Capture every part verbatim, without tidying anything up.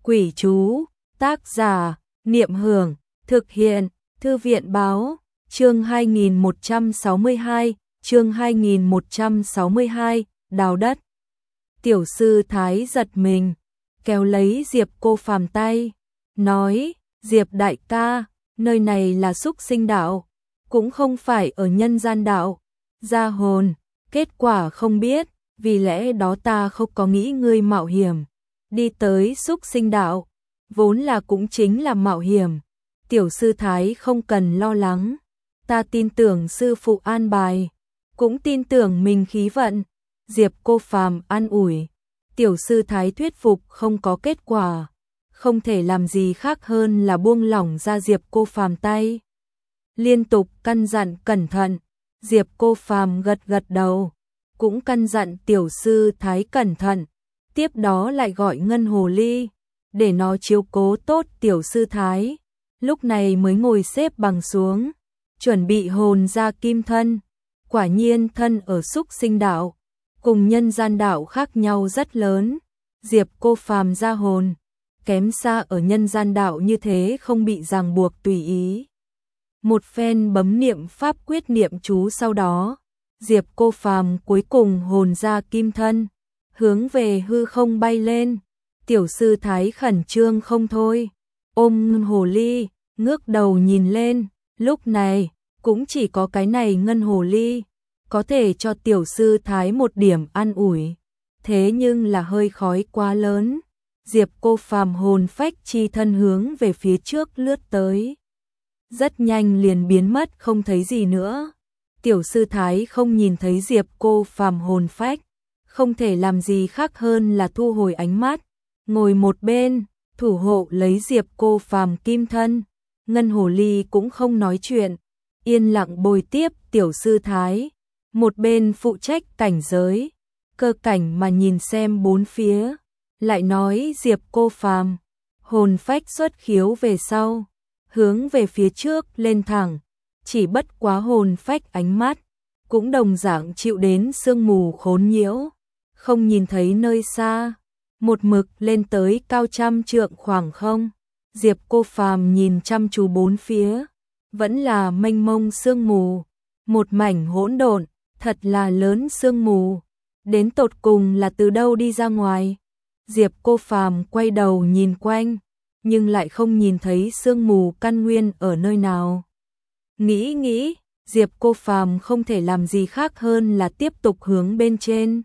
Quỷ chú, tác giả, Niệm Hưởng, thực hiện, Thư viện báo, chương hai nghìn một trăm sáu mươi hai, chương hai nghìn một trăm sáu mươi hai, đào đất. Tiểu sư Thái giật mình, kéo lấy Diệp Cô Phàm tay, nói, Diệp đại ca, nơi này là Súc Sinh đạo, cũng không phải ở nhân gian đạo, ra hồn, kết quả không biết, vì lẽ đó ta không có nghĩ ngươi mạo hiểm, đi tới Súc Sinh đạo, vốn là cũng chính là mạo hiểm. Tiểu sư Thái không cần lo lắng, ta tin tưởng sư phụ an bài, cũng tin tưởng mình khí vận. Diệp Cô Phàm an ủi, tiểu sư Thái thuyết phục không có kết quả, không thể làm gì khác hơn là buông lỏng ra Diệp Cô Phàm tay. Liên tục căn dặn cẩn thận, Diệp Cô Phàm gật gật đầu, cũng căn dặn tiểu sư Thái cẩn thận, tiếp đó lại gọi Ngân Hồ Ly, để nó chiếu cố tốt tiểu sư Thái, lúc này mới ngồi xếp bằng xuống, chuẩn bị hồn ra kim thân. Quả nhiên thân ở Súc Sinh đạo, cùng nhân gian đạo khác nhau rất lớn, Diệp Cô Phàm ra hồn, kém xa ở nhân gian đạo như thế không bị ràng buộc tùy ý. Một phen bấm niệm pháp quyết niệm chú sau đó, Diệp Cô Phàm cuối cùng hồn ra kim thân, hướng về hư không bay lên. Tiểu sư Thái khẩn trương không thôi, ôm Ngân Hồ Ly, ngước đầu nhìn lên, lúc này cũng chỉ có cái này Ngân Hồ Ly có thể cho tiểu sư Thái một điểm an ủi, thế nhưng là hơi khói quá lớn. Diệp Cô Phàm hồn phách chi thân hướng về phía trước lướt tới, rất nhanh liền biến mất không thấy gì nữa. Tiểu sư Thái không nhìn thấy Diệp Cô Phàm hồn phách, không thể làm gì khác hơn là thu hồi ánh mắt, ngồi một bên, thủ hộ lấy Diệp Cô Phàm kim thân. Ngân Hồ Ly cũng không nói chuyện, yên lặng bồi tiếp tiểu sư Thái, một bên phụ trách cảnh giới, cơ cảnh mà nhìn xem bốn phía, lại nói Diệp Cô Phàm, hồn phách xuất khiếu về sau, hướng về phía trước lên thẳng, chỉ bất quá hồn phách ánh mắt, cũng đồng dạng chịu đến sương mù khốn nhiễu, không nhìn thấy nơi xa, một mực lên tới cao trăm trượng khoảng không. Diệp Cô Phàm nhìn chăm chú bốn phía, vẫn là mênh mông sương mù, một mảnh hỗn độn, thật là lớn sương mù, đến tột cùng là từ đâu đi ra ngoài. Diệp Cô Phàm quay đầu nhìn quanh, nhưng lại không nhìn thấy sương mù căn nguyên ở nơi nào. Nghĩ nghĩ, Diệp Cô Phàm không thể làm gì khác hơn là tiếp tục hướng bên trên.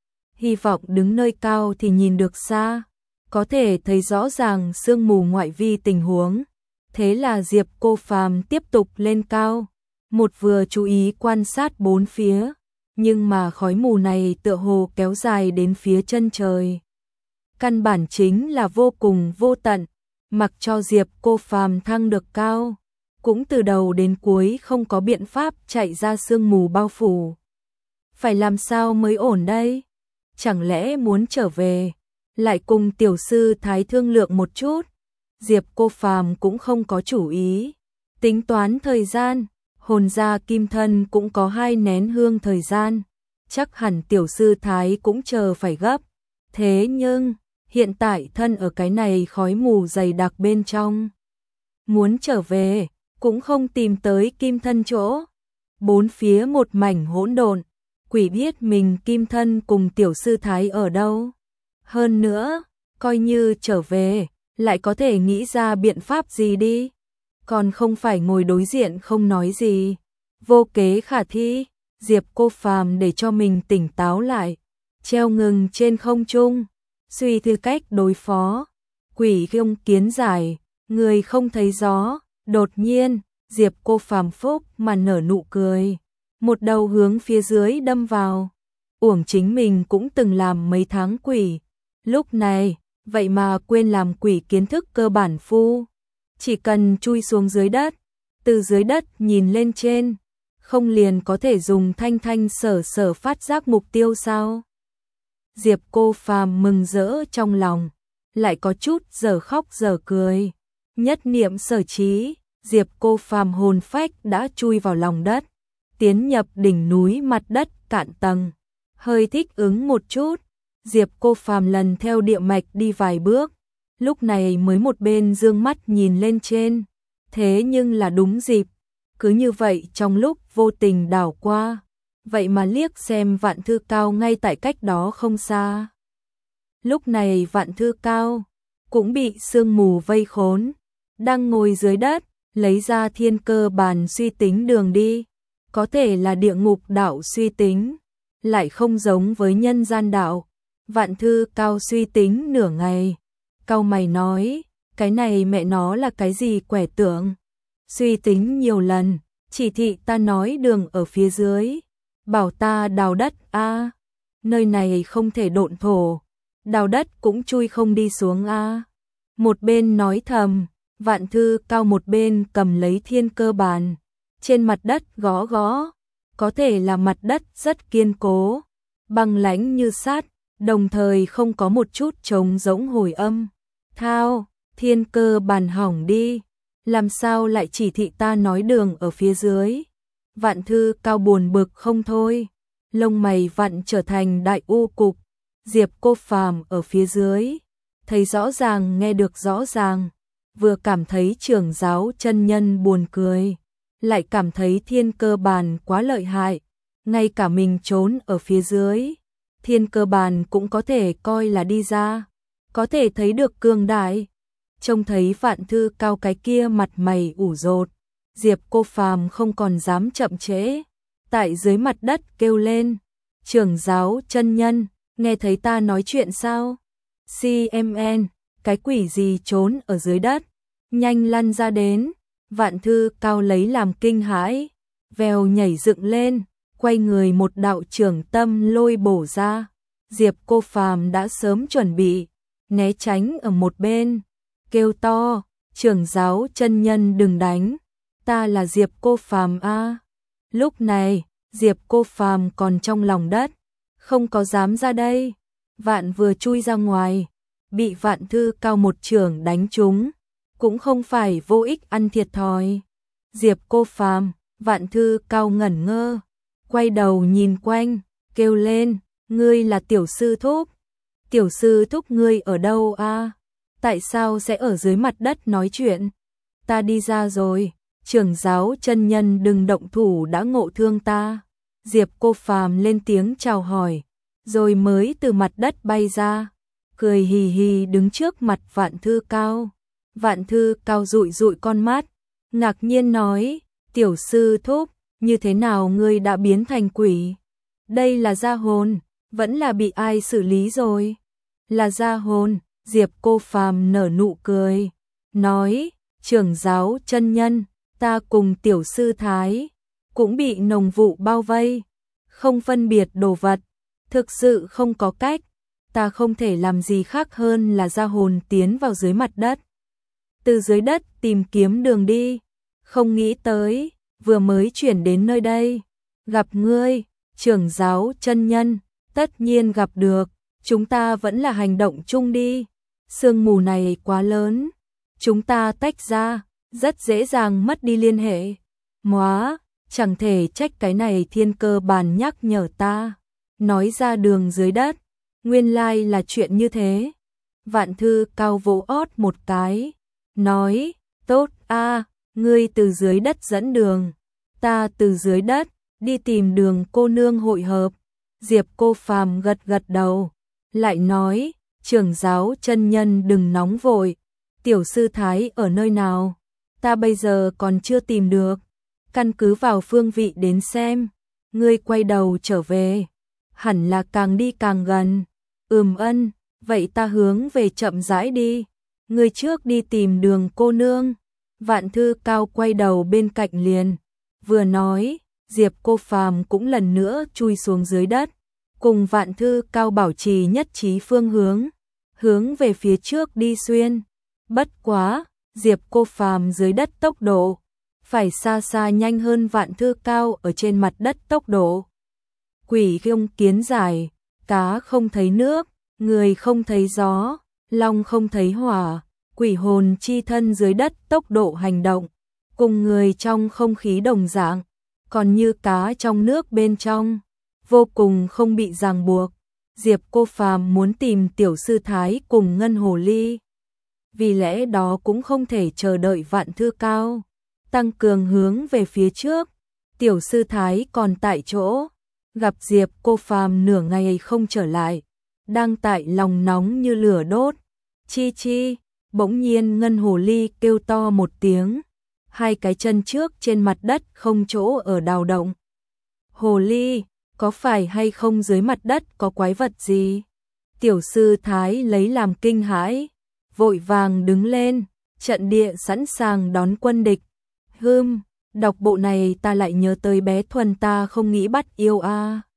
Hy vọng đứng nơi cao thì nhìn được xa, có thể thấy rõ ràng sương mù ngoại vi tình huống. Thế là Diệp Cô Phàm tiếp tục lên cao, một vừa chú ý quan sát bốn phía, nhưng mà khói mù này tựa hồ kéo dài đến phía chân trời. Căn bản chính là vô cùng vô tận, mặc cho Diệp Cô Phàm thăng được cao, cũng từ đầu đến cuối không có biện pháp chạy ra sương mù bao phủ. Phải làm sao mới ổn đây? Chẳng lẽ muốn trở về, lại cùng tiểu sư Thái thương lượng một chút? Diệp Cô Phàm cũng không có chủ ý, tính toán thời gian, hồn ra kim thân cũng có hai nén hương thời gian, chắc hẳn tiểu sư Thái cũng chờ phải gấp. Thế nhưng, hiện tại thân ở cái này khói mù dày đặc bên trong, muốn trở về, cũng không tìm tới kim thân chỗ. Bốn phía một mảnh hỗn độn, quỷ biết mình kim thân cùng tiểu sư Thái ở đâu. Hơn nữa, coi như trở về, lại có thể nghĩ ra biện pháp gì đi, còn không phải ngồi đối diện không nói gì, vô kế khả thi. Diệp Cô Phàm để cho mình tỉnh táo lại, treo ngừng trên không trung, suy tư cách đối phó. Quỷ không kiến giải, người không thấy gió. Đột nhiên, Diệp Cô Phàm phúc mà nở nụ cười, một đầu hướng phía dưới đâm vào. Uổng chính mình cũng từng làm mấy tháng quỷ, lúc này vậy mà quên làm quỷ kiến thức cơ bản phu. Chỉ cần chui xuống dưới đất, từ dưới đất nhìn lên trên, không liền có thể dùng thanh thanh sở sở phát giác mục tiêu sao? Diệp Cô Phàm mừng rỡ trong lòng, lại có chút giờ khóc giờ cười. Nhất niệm sở trí, Diệp Cô Phàm hồn phách đã chui vào lòng đất, tiến nhập đỉnh núi mặt đất cạn tầng, hơi thích ứng một chút. Diệp Cô Phàm lần theo địa mạch đi vài bước, lúc này mới một bên dương mắt nhìn lên trên, thế nhưng là đúng dịp, cứ như vậy trong lúc vô tình đảo qua, vậy mà liếc xem Vạn Thư Cao ngay tại cách đó không xa. Lúc này Vạn Thư Cao cũng bị sương mù vây khốn, đang ngồi dưới đất, lấy ra thiên cơ bàn suy tính đường đi, có thể là địa ngục đạo suy tính, lại không giống với nhân gian đạo. Vạn Thư Cao suy tính nửa ngày, cau mày nói, cái này mẹ nó là cái gì quẻ tượng, suy tính nhiều lần, chỉ thị ta nói đường ở phía dưới, bảo ta đào đất a, nơi này không thể độn thổ, đào đất cũng chui không đi xuống a. Một bên nói thầm, Vạn Thư Cao một bên cầm lấy thiên cơ bàn, trên mặt đất gõ gõ, có thể là mặt đất rất kiên cố, băng lãnh như sắt, đồng thời không có một chút trống rỗng hồi âm. Thao, thiên cơ bàn hỏng đi, làm sao lại chỉ thị ta nói đường ở phía dưới. Vạn Thư Cao buồn bực không thôi, lông mày vặn trở thành đại u cục, Diệp Cô Phàm ở phía dưới, thấy rõ ràng nghe được rõ ràng, vừa cảm thấy trưởng giáo chân nhân buồn cười, lại cảm thấy thiên cơ bàn quá lợi hại, ngay cả mình trốn ở phía dưới, thiên cơ bàn cũng có thể coi là đi ra, có thể thấy được cường đại. Trông thấy Vạn Thư Cao cái kia mặt mày ủ rột, Diệp Cô Phàm không còn dám chậm trễ, tại dưới mặt đất kêu lên, trưởng giáo chân nhân, nghe thấy ta nói chuyện sao? xê em en, cái quỷ gì trốn ở dưới đất, nhanh lăn ra đến. Vạn Thư Cao lấy làm kinh hãi, vèo nhảy dựng lên, quay người một đạo trưởng tâm lôi bổ ra. Diệp Cô Phàm đã sớm chuẩn bị, né tránh ở một bên, kêu to, trưởng giáo chân nhân đừng đánh, ta là Diệp Cô Phàm a. Lúc này, Diệp Cô Phàm còn trong lòng đất, không có dám ra đây. Vạn vừa chui ra ngoài, bị Vạn Thư Cao một chưởng đánh trúng, cũng không phải vô ích ăn thiệt thòi. Diệp Cô Phàm, Vạn Thư Cao ngẩn ngơ, quay đầu nhìn quanh, kêu lên, ngươi là tiểu sư thúc. Tiểu sư thúc ngươi ở đâu a? Tại sao sẽ ở dưới mặt đất nói chuyện? Ta đi ra rồi, trưởng giáo chân nhân đừng động thủ đã ngộ thương ta. Diệp Cô Phàm lên tiếng chào hỏi, rồi mới từ mặt đất bay ra, cười hì hì đứng trước mặt Vạn Thư Cao. Vạn Thư Cao dụi dụi con mắt, ngạc nhiên nói, tiểu sư thúc, như thế nào ngươi đã biến thành quỷ? Đây là gia hồn, vẫn là bị ai xử lý rồi? Là gia hồn. Diệp Cô Phàm nở nụ cười, nói, trưởng giáo chân nhân, ta cùng tiểu sư thái, cũng bị nồng vụ bao vây, không phân biệt đồ vật, thực sự không có cách, ta không thể làm gì khác hơn là gia hồn tiến vào dưới mặt đất, từ dưới đất tìm kiếm đường đi, không nghĩ tới, vừa mới chuyển đến nơi đây, gặp ngươi, trưởng giáo chân nhân, tất nhiên gặp được, chúng ta vẫn là hành động chung đi. Sương mù này quá lớn, chúng ta tách ra, rất dễ dàng mất đi liên hệ. Móa, chẳng thể trách cái này thiên cơ bàn nhắc nhở ta, nói ra đường dưới đất, nguyên lai là chuyện như thế. Vạn Thư Cao vỗ ót một cái, nói, tốt a, ngươi từ dưới đất dẫn đường, ta từ dưới đất, đi tìm đường cô nương hội hợp. Diệp Cô Phàm gật gật đầu, lại nói, trưởng giáo chân nhân đừng nóng vội, tiểu sư thái ở nơi nào, ta bây giờ còn chưa tìm được, căn cứ vào phương vị đến xem, ngươi quay đầu trở về, hẳn là càng đi càng gần. Ừm ân, vậy ta hướng về chậm rãi đi, ngươi trước đi tìm đường cô nương. Vạn Thư Cao quay đầu bên cạnh liền, vừa nói, Diệp Cô Phàm cũng lần nữa chui xuống dưới đất, cùng Vạn Thư Cao bảo trì nhất trí phương hướng, hướng về phía trước đi xuyên. Bất quá, Diệp Cô Phàm dưới đất tốc độ phải xa xa nhanh hơn Vạn Thư Cao ở trên mặt đất tốc độ. Quỷ không kiến giải, cá không thấy nước, người không thấy gió, long không thấy hỏa, quỷ hồn chi thân dưới đất tốc độ hành động, cùng người trong không khí đồng dạng, còn như cá trong nước bên trong, vô cùng không bị ràng buộc. Diệp Cô Phàm muốn tìm tiểu sư thái cùng Ngân Hồ Ly, vì lẽ đó cũng không thể chờ đợi Vạn Thư Cao tăng cường hướng về phía trước. Tiểu sư thái còn tại chỗ, gặp Diệp Cô Phàm nửa ngày không trở lại, đang tại lòng nóng như lửa đốt. Chi chi, bỗng nhiên Ngân Hồ Ly kêu to một tiếng, hai cái chân trước trên mặt đất không chỗ ở đào động. Hồ Ly, có phải hay không dưới mặt đất có quái vật gì? Tiểu sư thái lấy làm kinh hãi, vội vàng đứng lên, trận địa sẵn sàng đón quân địch. Hừm, đọc bộ này ta lại nhớ tới bé Thuần ta không nghĩ bắt yêu a. À.